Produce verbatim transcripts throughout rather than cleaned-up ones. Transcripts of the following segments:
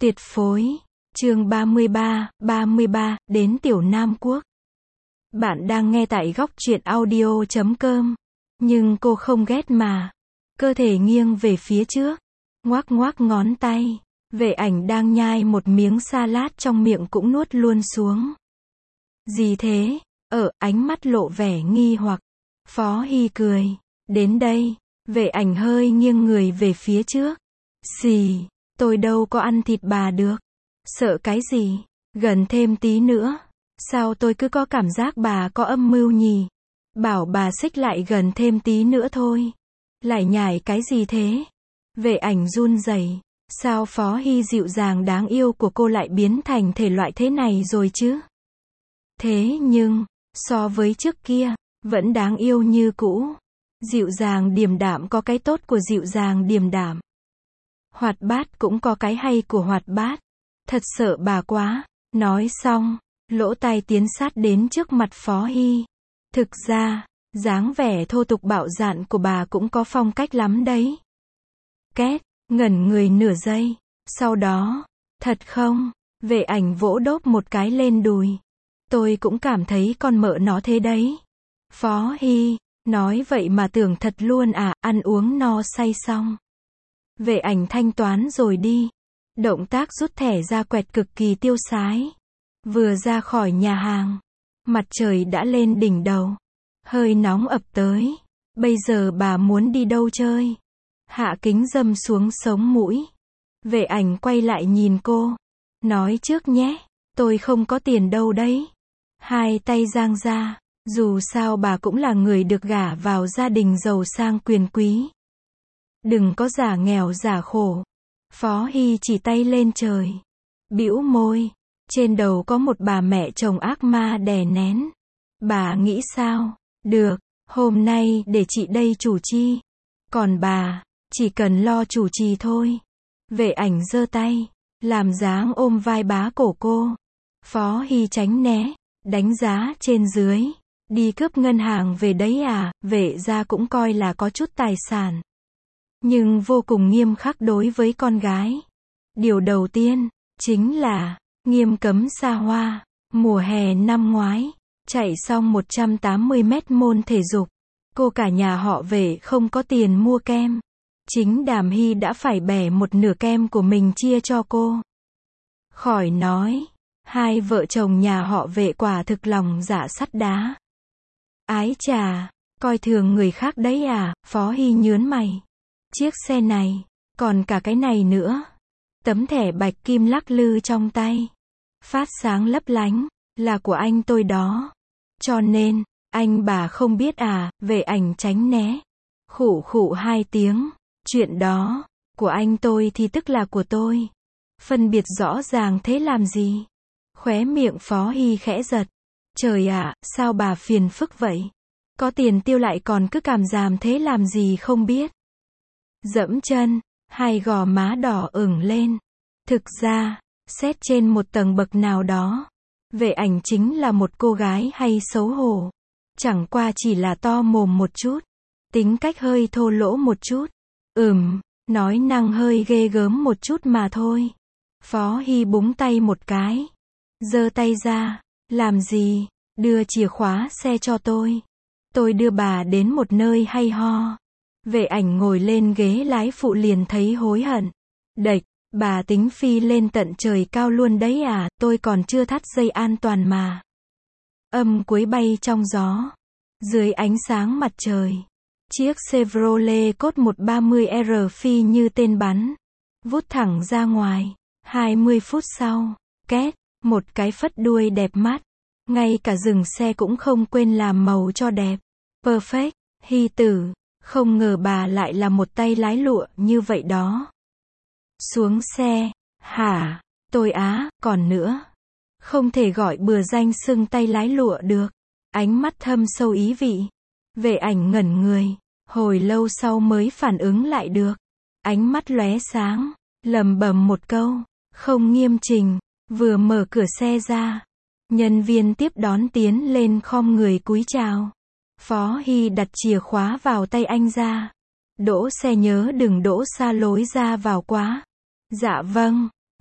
Tuyệt phối. Chương ba mươi ba, ba mươi ba, đến Tiểu Nam Quốc. Bạn đang nghe tại góc truyện audio chấm com. Nhưng cô không ghét mà. Cơ thể nghiêng về phía trước. Ngoác ngoác ngón tay. Vệ ảnh đang nhai một miếng salad trong miệng cũng nuốt luôn xuống. Gì thế? Ở, ánh mắt lộ vẻ nghi hoặc. Phó Hy cười. Đến đây. Vệ ảnh hơi nghiêng người về phía trước. Xì. Tôi đâu có ăn thịt bà được. Sợ cái gì? Gần thêm tí nữa. Sao tôi cứ có cảm giác bà có âm mưu nhỉ? Bảo bà xích lại gần thêm tí nữa thôi. Lại nhải cái gì thế? Vệ ảnh run rẩy. Sao Phó Hy dịu dàng đáng yêu của cô lại biến thành thể loại thế này rồi chứ? Thế nhưng, so với trước kia, vẫn đáng yêu như cũ. Dịu dàng điềm đạm có cái tốt của dịu dàng điềm đạm. Hoạt bát cũng có cái hay của hoạt bát. Thật sợ bà quá. Nói xong, lỗ tai tiến sát đến trước mặt Phó Hy. Thực ra, dáng vẻ thô tục bạo dạn của bà cũng có phong cách lắm đấy. Két, ngẩn người nửa giây. Sau đó, thật không? Vệ ảnh vỗ đốp một cái lên đùi. Tôi cũng cảm thấy con mợ nó thế đấy. Phó Hy, nói vậy mà tưởng thật luôn à, ăn uống no say xong. Vệ ảnh thanh toán rồi đi. Động tác rút thẻ ra quẹt cực kỳ tiêu sái. Vừa ra khỏi nhà hàng, mặt trời đã lên đỉnh đầu. Hơi nóng ập tới. Bây giờ bà muốn đi đâu chơi? Hạ kính dâm xuống sống mũi. Vệ ảnh quay lại nhìn cô. Nói trước nhé, tôi không có tiền đâu đấy. Hai tay giang ra. Dù sao bà cũng là người được gả vào gia đình giàu sang quyền quý. Đừng có giả nghèo giả khổ. Phó Hy chỉ tay lên trời. Bĩu môi. Trên đầu có một bà mẹ chồng ác ma đè nén. Bà nghĩ sao? Được, hôm nay để chị đây chủ chi. Còn bà, chỉ cần lo chủ trì thôi. Vệ ảnh giơ tay, làm dáng ôm vai bá cổ cô. Phó Hy tránh né, đánh giá trên dưới. Đi cướp ngân hàng về đấy à? Vệ gia cũng coi là có chút tài sản. Nhưng vô cùng nghiêm khắc đối với con gái. Điều đầu tiên, chính là, nghiêm cấm xa hoa. Mùa hè năm ngoái, chạy xong một trăm tám mươi mét môn thể dục. Cô cả nhà họ Vệ không có tiền mua kem. Chính Đàm Hy đã phải bẻ một nửa kem của mình chia cho cô. Khỏi nói, hai vợ chồng nhà họ Vệ quả thực lòng dạ sắt đá. Ái chà, coi thường người khác đấy à? Phó Hy nhớn mày. Chiếc xe này, còn cả cái này nữa. Tấm thẻ bạch kim lắc lư trong tay. Phát sáng lấp lánh, là của anh tôi đó. Cho nên, anh bà không biết à? Vệ ảnh tránh né. Khụ khụ hai tiếng. Chuyện đó, của anh tôi thì tức là của tôi. Phân biệt rõ ràng thế làm gì? Khóe miệng Phó Hy khẽ giật. Trời ạ, sao bà phiền phức vậy? Có tiền tiêu lại còn cứ cảm giảm thế làm gì không biết. Dẫm chân, hai gò má đỏ ửng lên. Thực ra, xét trên một tầng bậc nào đó, Vệ ảnh chính là một cô gái hay xấu hổ. Chẳng qua chỉ là to mồm một chút. Tính cách hơi thô lỗ một chút. Ừm, nói năng hơi ghê gớm một chút mà thôi. Phó Hy búng tay một cái. Giơ tay ra. Làm gì? Đưa chìa khóa xe cho tôi. Tôi đưa bà đến một nơi hay ho. Vệ ảnh ngồi lên ghế lái phụ liền thấy hối hận. Đệch, bà tính phi lên tận trời cao luôn đấy à? Tôi còn chưa thắt dây an toàn mà. Âm cuối bay trong gió. Dưới ánh sáng mặt trời. Chiếc Chevrolet Code một ba mươi R phi như tên bắn. Vút thẳng ra ngoài. hai mươi phút sau. Két, một cái phất đuôi đẹp mắt. Ngay cả dừng xe cũng không quên làm màu cho đẹp. Perfect, Hy tử. Không ngờ bà lại là một tay lái lụa như vậy đó. Xuống xe. Hả? Tôi á, còn nữa. Không thể gọi bừa danh xưng tay lái lụa được. Ánh mắt thâm sâu ý vị. Vệ ảnh ngẩn người. Hồi lâu sau mới phản ứng lại được. Ánh mắt lóe sáng. Lẩm bẩm một câu. Không nghiêm chỉnh. Vừa mở cửa xe ra. Nhân viên tiếp đón tiến lên khom người cúi chào. Phó Hy đặt chìa khóa vào tay anh ra. Đỗ xe nhớ đừng đỗ xa lối ra vào quá. Dạ vâng.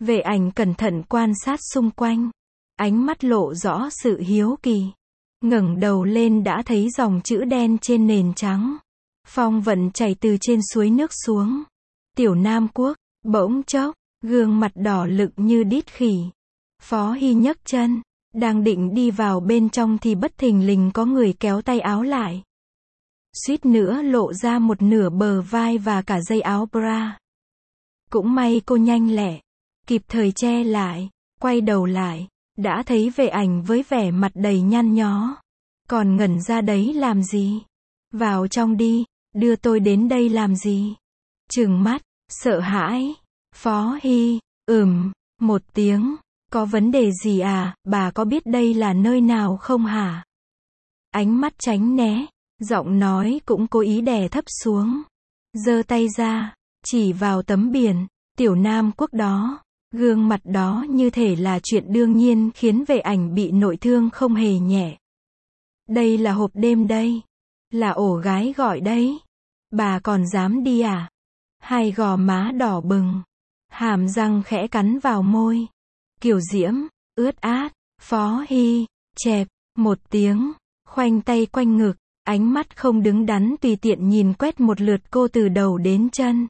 Vệ ảnh cẩn thận quan sát xung quanh. Ánh mắt lộ rõ sự hiếu kỳ. Ngẩng đầu lên đã thấy dòng chữ đen trên nền trắng. Phong vận chảy từ trên suối nước xuống. Tiểu Nam Quốc, bỗng chốc, gương mặt đỏ lựng như đít khỉ. Phó Hy nhấc chân, đang định đi vào bên trong thì bất thình lình có người kéo tay áo lại. Suýt nữa lộ ra một nửa bờ vai và cả dây áo bra. Cũng may cô nhanh lẹ, kịp thời che lại, quay đầu lại, đã thấy Vệ ảnh với vẻ mặt đầy nhăn nhó. Còn ngẩn ra đấy làm gì? Vào trong đi, đưa tôi đến đây làm gì? Trừng mắt, sợ hãi. Phó Hy, ừm, một tiếng, có vấn đề gì à, bà có biết đây là nơi nào không hả? Ánh mắt tránh né, giọng nói cũng cố ý đè thấp xuống. Giơ tay ra, chỉ vào tấm biển, Tiểu Nam Quốc đó. Gương mặt đó như thể là chuyện đương nhiên khiến Vệ ảnh bị nội thương không hề nhẹ. Đây là hộp đêm đây. Là ổ gái gọi đấy. Bà còn dám đi à? Hai gò má đỏ bừng. Hàm răng khẽ cắn vào môi. Kiều diễm, ướt át. Phó Hy, chẹp, một tiếng. Khoanh tay quanh ngực. Ánh mắt không đứng đắn tùy tiện nhìn quét một lượt cô từ đầu đến chân.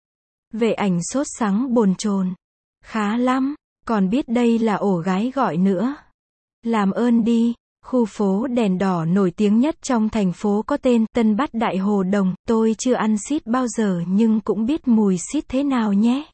Vệ ảnh sốt sắng bồn chồn. Khá lắm, còn biết đây là ổ gái gọi nữa. Làm ơn đi, khu phố đèn đỏ nổi tiếng nhất trong thành phố có tên Tân Bát Đại Hồ Đồng. Tôi chưa ăn xít bao giờ nhưng cũng biết mùi xít thế nào nhé.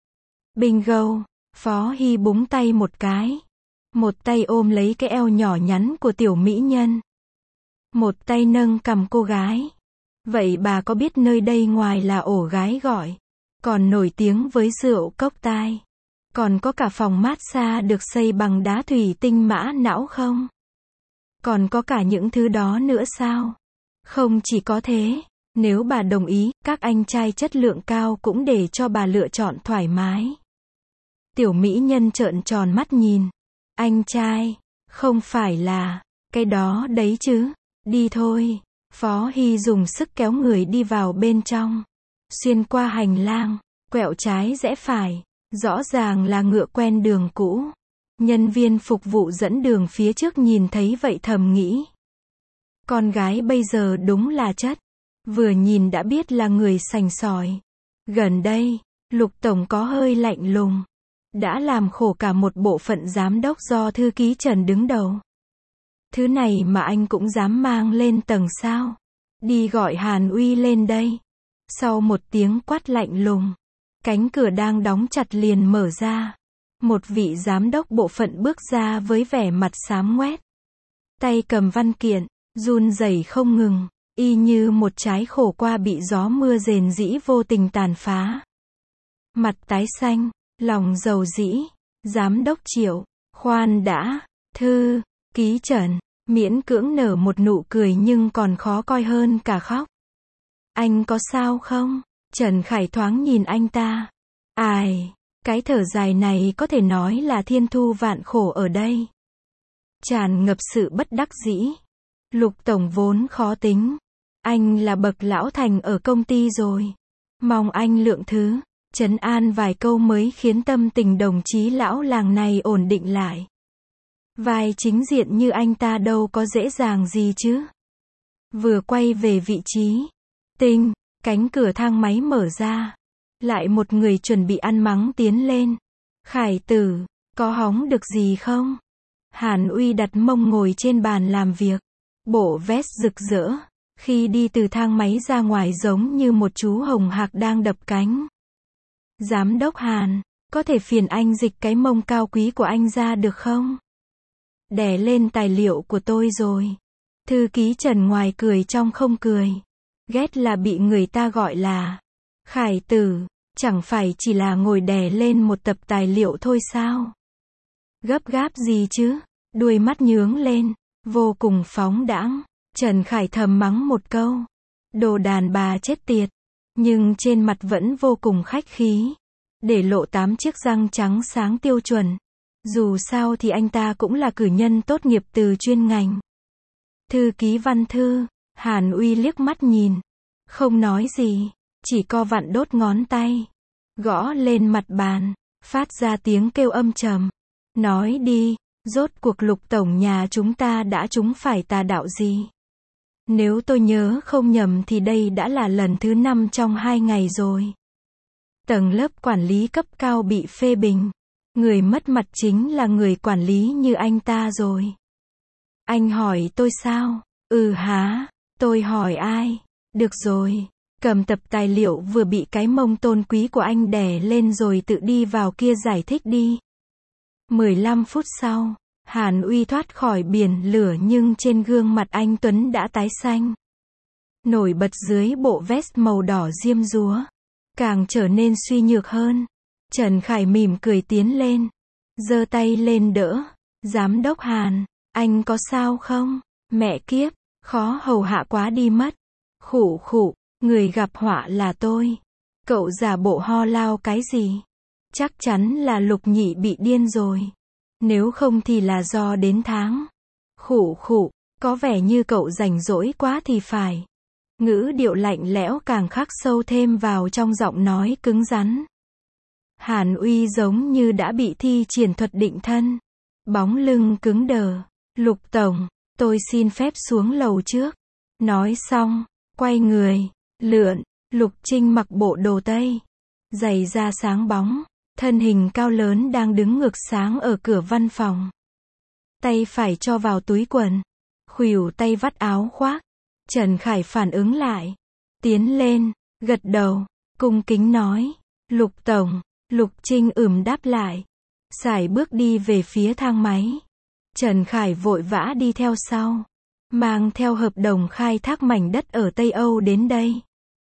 Bingo, Phó Hy búng tay một cái. Một tay ôm lấy cái eo nhỏ nhắn của tiểu mỹ nhân. Một tay nâng cằm cô gái. Vậy bà có biết nơi đây ngoài là ổ gái gọi, còn nổi tiếng với rượu cốc tai, còn có cả phòng massage được xây bằng đá thủy tinh mã não không? Còn có cả những thứ đó nữa sao? Không chỉ có thế, nếu bà đồng ý, các anh trai chất lượng cao cũng để cho bà lựa chọn thoải mái. Tiểu mỹ nhân trợn tròn mắt nhìn. Anh trai, không phải là cái đó đấy chứ? Đi thôi. Phó Hy dùng sức kéo người đi vào bên trong. Xuyên qua hành lang, quẹo trái rẽ phải. Rõ ràng là ngựa quen đường cũ. Nhân viên phục vụ dẫn đường phía trước nhìn thấy vậy thầm nghĩ. Con gái bây giờ đúng là chất. Vừa nhìn đã biết là người sành sỏi. Gần đây, Lục Tổng có hơi lạnh lùng. Đã làm khổ cả một bộ phận giám đốc do thư ký Trần đứng đầu. Thứ này mà anh cũng dám mang lên tầng sao? Đi gọi Hàn Uy lên đây. Sau một tiếng quát lạnh lùng, cánh cửa đang đóng chặt liền mở ra. Một vị giám đốc bộ phận bước ra với vẻ mặt xám ngoét. Tay cầm văn kiện, run rẩy không ngừng, y như một trái khổ qua bị gió mưa rền rĩ vô tình tàn phá. Mặt tái xanh, lòng dầu dĩ. Giám đốc Triệu, khoan đã, thư ký Trần, miễn cưỡng nở một nụ cười nhưng còn khó coi hơn cả khóc. Anh có sao không? Trần Khải thoáng nhìn anh ta. Ai, cái thở dài này có thể nói là thiên thu vạn khổ ở đây. Tràn ngập sự bất đắc dĩ. Lục Tổng vốn khó tính. Anh là bậc lão thành ở công ty rồi. Mong anh lượng thứ, trấn an vài câu mới khiến tâm tình đồng chí lão làng này ổn định lại. Vai chính diện như anh ta đâu có dễ dàng gì chứ. Vừa quay về vị trí. Tinh, cánh cửa thang máy mở ra. Lại một người chuẩn bị ăn mắng tiến lên. Khải tử, có hóng được gì không? Hàn Uy đặt mông ngồi trên bàn làm việc. Bộ vest rực rỡ. Khi đi từ thang máy ra ngoài giống như một chú hồng hạc đang đập cánh. Giám đốc Hàn, có thể phiền anh dịch cái mông cao quý của anh ra được không? Đè lên tài liệu của tôi rồi. Thư ký Trần ngoài cười trong không cười. Ghét là bị người ta gọi là Khải tử, chẳng phải chỉ là ngồi đè lên một tập tài liệu thôi sao? Gấp gáp gì chứ? Đuôi mắt nhướng lên, vô cùng phóng đãng. Trần Khải thầm mắng một câu. Đồ đàn bà chết tiệt. Nhưng trên mặt vẫn vô cùng khách khí. Để lộ tám chiếc răng trắng sáng tiêu chuẩn. Dù sao thì anh ta cũng là cử nhân tốt nghiệp từ chuyên ngành. Thư ký Văn Thư, Hàn Uy liếc mắt nhìn. Không nói gì, chỉ co vặn đốt ngón tay. Gõ lên mặt bàn. phát ra tiếng kêu âm trầm. Nói đi, rốt cuộc Lục tổng nhà chúng ta đã trúng phải tà đạo gì? Nếu tôi nhớ không nhầm thì đây đã là lần thứ năm trong hai ngày rồi. Tầng lớp quản lý cấp cao bị phê bình. Người mất mặt chính là người quản lý như anh ta rồi. Anh hỏi tôi sao? Ừ hả? Tôi hỏi ai? Được rồi. Cầm tập tài liệu vừa bị cái mông tôn quý của anh đè lên rồi tự đi vào kia giải thích đi. mười lăm phút sau, Hàn Uy thoát khỏi biển lửa nhưng trên gương mặt anh Tuấn đã tái xanh. Nổi bật dưới bộ vest màu đỏ diêm dúa. Càng trở nên suy nhược hơn. Trần Khải mỉm cười tiến lên. Giơ tay lên đỡ. Giám đốc Hàn, anh có sao không? Mẹ kiếp, khó hầu hạ quá đi mất. Khụ khụ, người gặp họa là tôi. Cậu giả bộ ho lao cái gì? Chắc chắn là Lục Nhị bị điên rồi. Nếu không thì là do đến tháng. Khụ khụ, có vẻ như cậu rảnh rỗi quá thì phải. Ngữ điệu lạnh lẽo càng khắc sâu thêm vào trong giọng nói cứng rắn. Hàn Uy giống như đã bị thi triển thuật định thân. Bóng lưng cứng đờ. Lục tổng, tôi xin phép xuống lầu trước. Nói xong, quay người, lượn. Lục Trinh mặc bộ đồ tây. Giày da sáng bóng. Thân hình cao lớn đang đứng ngược sáng ở cửa văn phòng. Tay phải cho vào túi quần. Khuỷu tay vắt áo khoác. Trần Khải phản ứng lại. Tiến lên, gật đầu, cung kính nói. Lục tổng. Lục Trinh ừm đáp lại. Sải bước đi về phía thang máy. Trần Khải vội vã đi theo sau. Mang theo hợp đồng khai thác mảnh đất ở Tây Âu đến đây.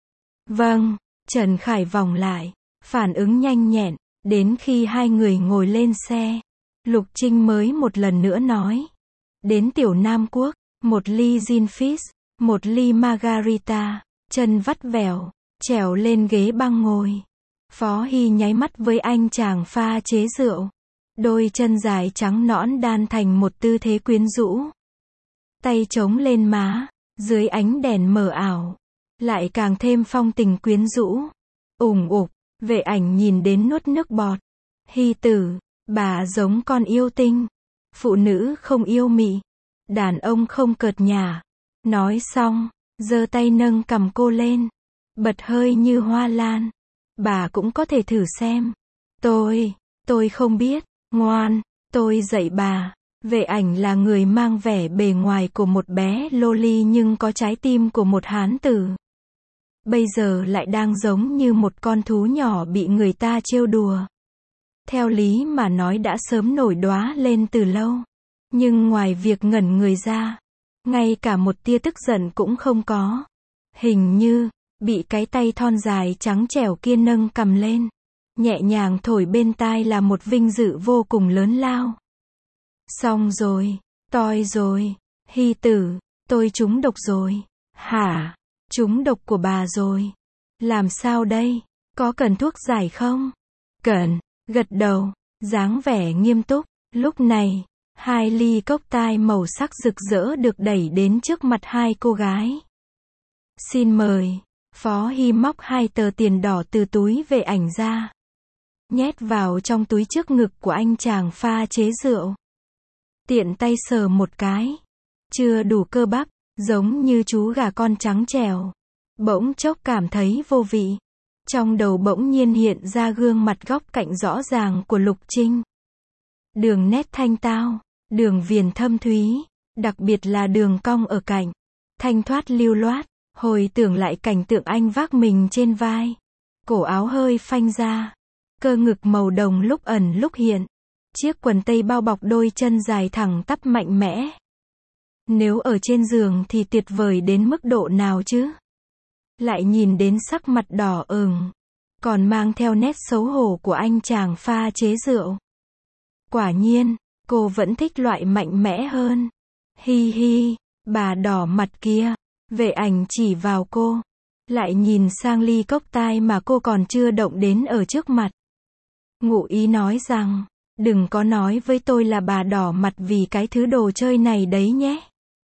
Vâng, Trần Khải vòng lại. Phản ứng nhanh nhẹn. Đến khi hai người ngồi lên xe. Lục Trinh mới một lần nữa nói. Đến Tiểu Nam Quốc. Một ly gin fizz. Một ly margarita. Chân vắt vẻo. Trèo lên ghế băng ngồi. Phó Hy nháy mắt với anh chàng pha chế rượu. Đôi chân dài trắng nõn đan thành một tư thế quyến rũ. Tay chống lên má. Dưới ánh đèn mờ ảo. Lại càng thêm phong tình quyến rũ. Ủng ục. Vệ Ảnh nhìn đến nuốt nước bọt. Hy tử, bà giống con yêu tinh. Phụ nữ không yêu mị. Đàn ông không cợt nhả. Nói xong, giơ tay nâng cằm cô lên. Bật hơi như hoa lan. Bà cũng có thể thử xem. Tôi, tôi không biết. Ngoan, tôi dạy bà. Vệ Ảnh là người mang vẻ bề ngoài của một bé loli nhưng có trái tim của một hán tử. Bây giờ lại đang giống như một con thú nhỏ bị người ta trêu đùa. Theo lý mà nói đã sớm nổi đóa lên từ lâu. Nhưng ngoài việc ngẩn người ra, ngay cả một tia tức giận cũng không có. Hình như, bị cái tay thon dài trắng trẻo kia nâng cầm lên. Nhẹ nhàng thổi bên tai là một vinh dự vô cùng lớn lao. Xong rồi, toi rồi, Hy tử, tôi trúng độc rồi. Hả? Trúng độc của bà rồi. Làm sao đây? Có cần thuốc giải không? Cần. Gật đầu, dáng vẻ nghiêm túc. Lúc này, hai ly cốc tai màu sắc rực rỡ được đẩy đến trước mặt hai cô gái. Xin mời. Phó Hy móc hai tờ tiền đỏ từ túi Vệ Ảnh ra. Nhét vào trong túi trước ngực của anh chàng pha chế rượu. Tiện tay sờ một cái. Chưa đủ cơ bắp, giống như chú gà con trắng trẻo. Bỗng chốc cảm thấy vô vị. Trong đầu bỗng nhiên hiện ra gương mặt góc cạnh rõ ràng của Lục Trinh. Đường nét thanh tao, đường viền thâm thúy, đặc biệt là đường cong ở cạnh. Thanh thoát lưu loát, hồi tưởng lại cảnh tượng anh vác mình trên vai. Cổ áo hơi phanh ra. Cơ ngực màu đồng lúc ẩn lúc hiện. Chiếc quần tây bao bọc đôi chân dài thẳng tắp mạnh mẽ. Nếu ở trên giường thì tuyệt vời đến mức độ nào chứ? Lại nhìn đến sắc mặt đỏ ửng, còn mang theo nét xấu hổ của anh chàng pha chế rượu. Quả nhiên, cô vẫn thích loại mạnh mẽ hơn. Hi hi, bà đỏ mặt kia. Vệ Ảnh chỉ vào cô. Lại nhìn sang ly cốc tai mà cô còn chưa động đến ở trước mặt. Ngụ ý nói rằng, đừng có nói với tôi là bà đỏ mặt vì cái thứ đồ chơi này đấy nhé.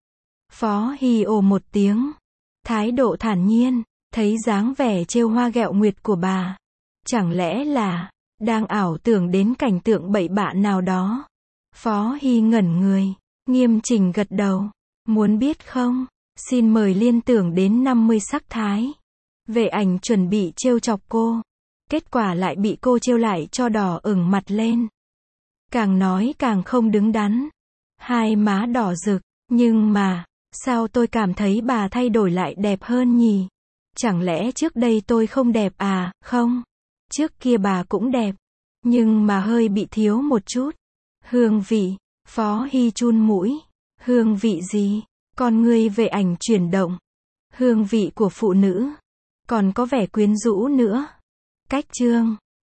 Phó Hy ồ một tiếng. Thái độ thản nhiên, thấy dáng vẻ trêu hoa ghẹo nguyệt của bà. Chẳng lẽ là, Đang ảo tưởng đến cảnh tượng bậy bạ nào đó. Phó Hy ngẩn người. Nghiêm chỉnh gật đầu. Muốn biết không? Xin mời liên tưởng đến năm mươi sắc thái. Vệ ảnh chuẩn bị trêu chọc cô. Kết quả lại bị cô trêu lại cho đỏ ửng mặt lên. Càng nói càng không đứng đắn. Hai má đỏ rực. Nhưng mà, sao tôi cảm thấy bà thay đổi lại đẹp hơn nhỉ? Chẳng lẽ trước đây tôi không đẹp à? Không. Trước kia bà cũng đẹp. Nhưng mà hơi bị thiếu một chút. Hương vị. Phó Hy chun mũi. Hương vị gì? Con ngươi Vệ ảnh chuyển động. Hương vị của phụ nữ. Còn có vẻ quyến rũ nữa. Cách chương.